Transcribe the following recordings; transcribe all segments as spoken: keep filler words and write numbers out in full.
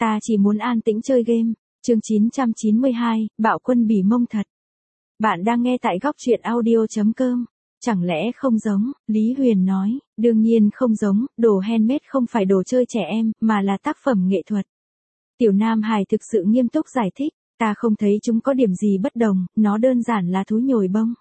ta chỉ muốn an tĩnh chơi game. Chương chín trăm chín mươi hai, Bạo Quân Bỉ Mông thật. Bạn đang nghe tại góc truyện audio chấm com. Chẳng lẽ không giống, Lý Huyền nói, đương nhiên không giống, đồ handmade không phải đồ chơi trẻ em, mà là tác phẩm nghệ thuật. Tiểu Nam Hải thực sự nghiêm túc giải thích, ta không thấy chúng có điểm gì bất đồng, nó đơn giản là thú nhồi bông.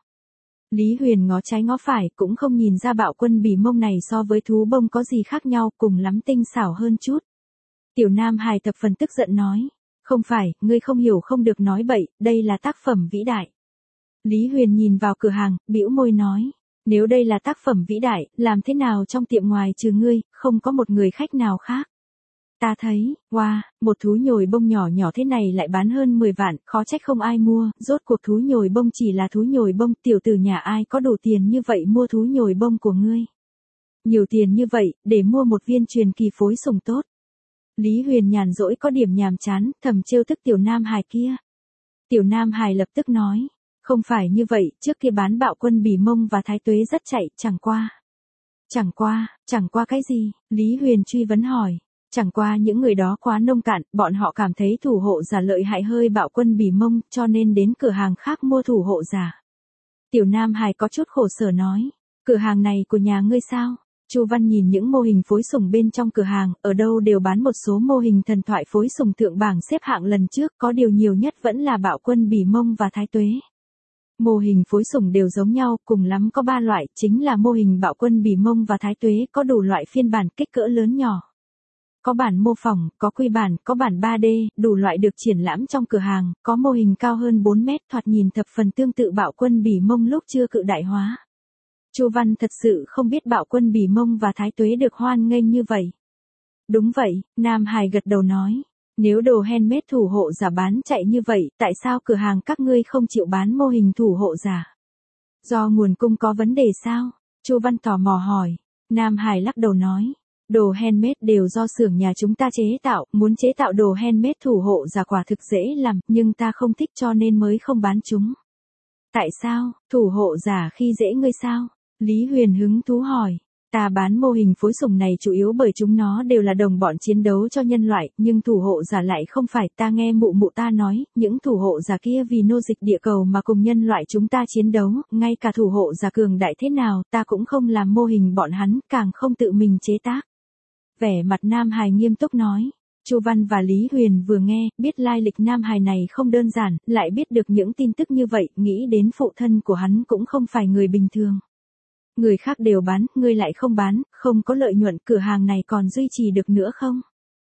Lý Huyền ngó trái ngó phải cũng không nhìn ra Bạo Quân Bỉ Mông này so với thú bông có gì khác nhau, cùng lắm tinh xảo hơn chút. Tiểu Nam Hải thập phần tức giận nói, không phải, ngươi không hiểu không được nói bậy, đây là tác phẩm vĩ đại. Lý Huyền nhìn vào cửa hàng, bĩu môi nói, nếu đây là tác phẩm vĩ đại, làm thế nào trong tiệm ngoài trừ ngươi, không có một người khách nào khác. Ta thấy, wow, một thú nhồi bông nhỏ nhỏ thế này lại bán hơn mười vạn, khó trách không ai mua, rốt cuộc thú nhồi bông chỉ là thú nhồi bông, tiểu tử nhà ai có đủ tiền như vậy mua thú nhồi bông của ngươi. Nhiều tiền như vậy, để mua một viên truyền kỳ phối sùng tốt. Lý Huyền nhàn rỗi có điểm nhàm chán, thầm trêu tức Tiểu Nam Hải kia. Tiểu Nam Hải lập tức nói, không phải như vậy, trước kia bán Bạo Quân Bỉ Mông và Thái Tuế rất chạy, chẳng qua. Chẳng qua, chẳng qua cái gì? Lý Huyền truy vấn hỏi. Chẳng qua những người đó quá nông cạn, bọn họ cảm thấy thủ hộ giả lợi hại hơi Bạo Quân Bỉ Mông, cho nên đến cửa hàng khác mua thủ hộ giả. Tiểu Nam Hải có chút khổ sở nói, cửa hàng này của nhà ngươi sao? Chu Văn nhìn những mô hình phối sùng bên trong cửa hàng, ở đâu đều bán một số mô hình thần thoại phối sùng thượng bảng xếp hạng lần trước, có điều nhiều nhất vẫn là Bạo Quân Bỉ Mông và Thái Tuế. Mô hình phối sùng đều giống nhau, cùng lắm có ba loại, chính là mô hình Bạo Quân Bỉ Mông và Thái Tuế, có đủ loại phiên bản kích cỡ lớn nhỏ. Có bản mô phỏng, có quy bản, có bản ba D, đủ loại được triển lãm trong cửa hàng, có mô hình cao hơn bốn mét, thoạt nhìn thập phần tương tự Bạo Quân Bỉ Mông lúc chưa cự đại hóa. Chu Văn thật sự không biết Bạo Quân Bỉ Mông và Thái Tuế được hoan nghênh như vậy. Đúng vậy, Nam Hải gật đầu nói, nếu đồ handmade thủ hộ giả bán chạy như vậy, tại sao cửa hàng các ngươi không chịu bán mô hình thủ hộ giả? Do nguồn cung có vấn đề sao? Chu Văn tò mò hỏi. Nam Hải lắc đầu nói, đồ handmade đều do xưởng nhà chúng ta chế tạo, muốn chế tạo đồ handmade thủ hộ giả quả thực dễ làm, nhưng ta không thích cho nên mới không bán chúng. Tại sao, thủ hộ giả khi dễ ngươi sao? Lý Huyền hứng thú hỏi, ta bán mô hình phối sùng này chủ yếu bởi chúng nó đều là đồng bọn chiến đấu cho nhân loại, nhưng thủ hộ giả lại không phải, ta nghe mụ mụ ta nói, những thủ hộ giả kia vì nô dịch địa cầu mà cùng nhân loại chúng ta chiến đấu, ngay cả thủ hộ giả cường đại thế nào, ta cũng không làm mô hình bọn hắn, càng không tự mình chế tác. Vẻ mặt Nam Hải nghiêm túc nói. Chu Văn và Lý Huyền vừa nghe, biết lai lịch Nam Hải này không đơn giản, lại biết được những tin tức như vậy, nghĩ đến phụ thân của hắn cũng không phải người bình thường. Người khác đều bán, ngươi lại không bán, không có lợi nhuận, cửa hàng này còn duy trì được nữa không?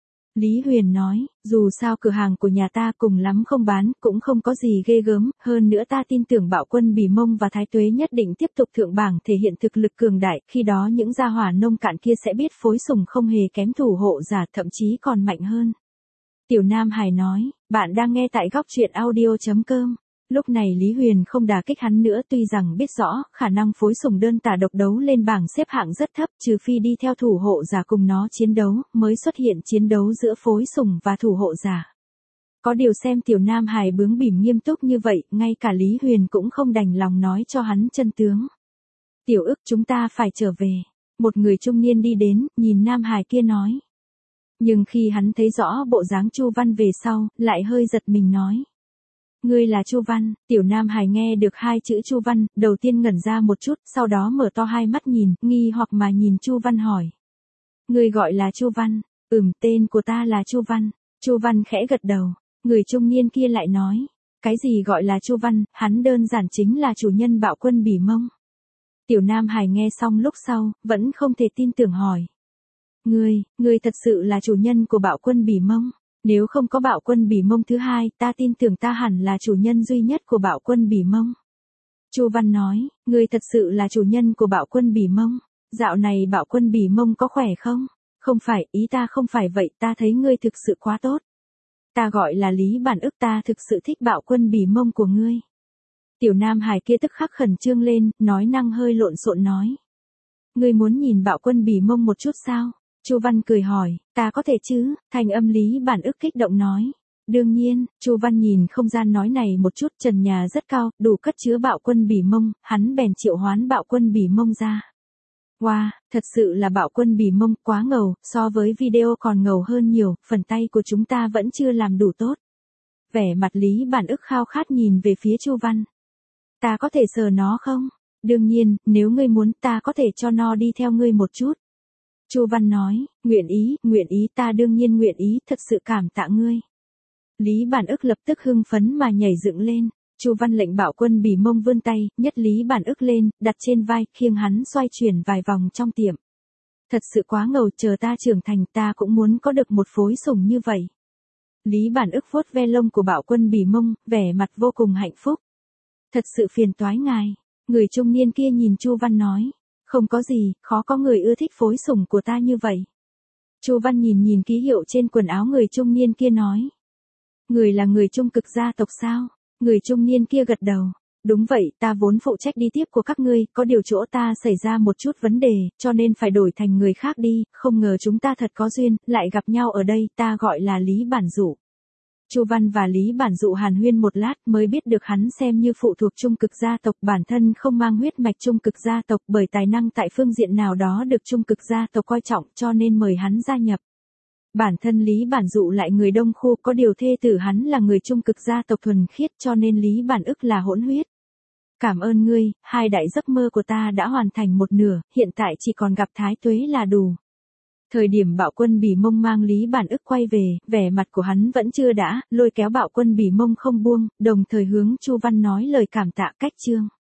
Lý Huyền nói, dù sao cửa hàng của nhà ta cùng lắm không bán, cũng không có gì ghê gớm, hơn nữa ta tin tưởng Bạo Quân Bỉ Mông và Thái Tuế nhất định tiếp tục thượng bảng thể hiện thực lực cường đại, khi đó những gia hỏa nông cạn kia sẽ biết phối sùng không hề kém thủ hộ giả, thậm chí còn mạnh hơn. Tiểu Nam Hải nói, bạn đang nghe tại góc truyện audio chấm com. Lúc này Lý Huyền không đả kích hắn nữa, tuy rằng biết rõ, khả năng phối sùng đơn tả độc đấu lên bảng xếp hạng rất thấp, trừ phi đi theo thủ hộ giả cùng nó chiến đấu, mới xuất hiện chiến đấu giữa phối sùng và thủ hộ giả. Có điều xem Tiểu Nam Hải bướng bỉm nghiêm túc như vậy, ngay cả Lý Huyền cũng không đành lòng nói cho hắn chân tướng. Tiểu ức, chúng ta phải trở về. Một người trung niên đi đến, nhìn Nam Hải kia nói. Nhưng khi hắn thấy rõ bộ dáng Chu Văn về sau, lại hơi giật mình nói. Ngươi là Chu Văn? Tiểu Nam Hải nghe được hai chữ Chu Văn, đầu tiên ngẩn ra một chút, sau đó mở to hai mắt nhìn, nghi hoặc mà nhìn Chu Văn hỏi. Ngươi gọi là Chu Văn? Ừm, tên của ta là Chu Văn. Chu Văn khẽ gật đầu. Người trung niên kia lại nói. Cái gì gọi là Chu Văn, hắn đơn giản chính là chủ nhân Bạo Quân Bỉ Mông. Tiểu Nam Hải nghe xong lúc sau, vẫn không thể tin tưởng hỏi. Ngươi, ngươi thật sự là chủ nhân của Bạo Quân Bỉ Mông? Nếu không có Bạo Quân Bỉ Mông thứ hai, ta tin tưởng ta hẳn là chủ nhân duy nhất của Bạo Quân Bỉ Mông. Chu Văn nói, ngươi thật sự là chủ nhân của Bạo Quân Bỉ Mông. Dạo này Bạo Quân Bỉ Mông có khỏe không? Không phải, ý ta không phải vậy, ta thấy ngươi thực sự quá tốt. Ta gọi là Lý Bản Ức, ta thực sự thích Bạo Quân Bỉ Mông của ngươi. Tiểu Nam Hải kia tức khắc khẩn trương lên, nói năng hơi lộn xộn nói. Ngươi muốn nhìn Bạo Quân Bỉ Mông một chút sao? Chu Văn cười hỏi, ta có thể chứ? Thành âm Lý Bản Ức kích động nói. Đương nhiên, Chu Văn nhìn không gian nói này một chút, trần nhà rất cao, đủ cất chứa Bạo Quân Bỉ Mông, hắn bèn triệu hoán Bạo Quân Bỉ Mông ra. Wow, thật sự là Bạo Quân Bỉ Mông, quá ngầu, so với video còn ngầu hơn nhiều, phần tay của chúng ta vẫn chưa làm đủ tốt. Vẻ mặt Lý Bản Ức khao khát nhìn về phía Chu Văn. Ta có thể sờ nó không? Đương nhiên, nếu ngươi muốn ta có thể cho nó đi theo ngươi một chút. Chu Văn nói, nguyện ý, nguyện ý, ta đương nhiên nguyện ý, thật sự cảm tạ ngươi. Lý Bản Ức lập tức hưng phấn mà nhảy dựng lên. Chu Văn lệnh Bạo Quân Bỉ Mông vươn tay, nhấc Lý Bản Ức lên, đặt trên vai, khiêng hắn xoay chuyển vài vòng trong tiệm. Thật sự quá ngầu, chờ ta trưởng thành ta cũng muốn có được một phối sủng như vậy. Lý Bản Ức vuốt ve lông của Bạo Quân Bỉ Mông, vẻ mặt vô cùng hạnh phúc. Thật sự phiền toái ngài. Người trung niên kia nhìn Chu Văn nói. Không có gì, khó có người ưa thích phối sủng của ta như vậy. Chu Văn nhìn nhìn ký hiệu trên quần áo người trung niên kia nói. Người là người Trung Cực gia tộc sao? Người trung niên kia gật đầu. Đúng vậy, ta vốn phụ trách đi tiếp của các ngươi, có điều chỗ ta xảy ra một chút vấn đề, cho nên phải đổi thành người khác đi, không ngờ chúng ta thật có duyên, lại gặp nhau ở đây, ta gọi là Lý Bản Dụ. Chu Văn và Lý Bản Dụ hàn huyên một lát mới biết được hắn xem như phụ thuộc Trung Cực gia tộc, bản thân không mang huyết mạch Trung Cực gia tộc, bởi tài năng tại phương diện nào đó được Trung Cực gia tộc coi trọng cho nên mời hắn gia nhập. Bản thân Lý Bản Dụ lại người Đông Khu, có điều thê tử hắn là người Trung Cực gia tộc thuần khiết cho nên Lý Bản Ức là hỗn huyết. Cảm ơn ngươi, hai đại giấc mơ của ta đã hoàn thành một nửa, hiện tại chỉ còn gặp Thái Tuế là đủ. Thời điểm Bạo Quân Bỉ Mông mang Lý Bản Ức quay về, vẻ mặt của hắn vẫn chưa đã, lôi kéo Bạo Quân Bỉ Mông không buông, đồng thời hướng Chu Văn nói lời cảm tạ cách chương.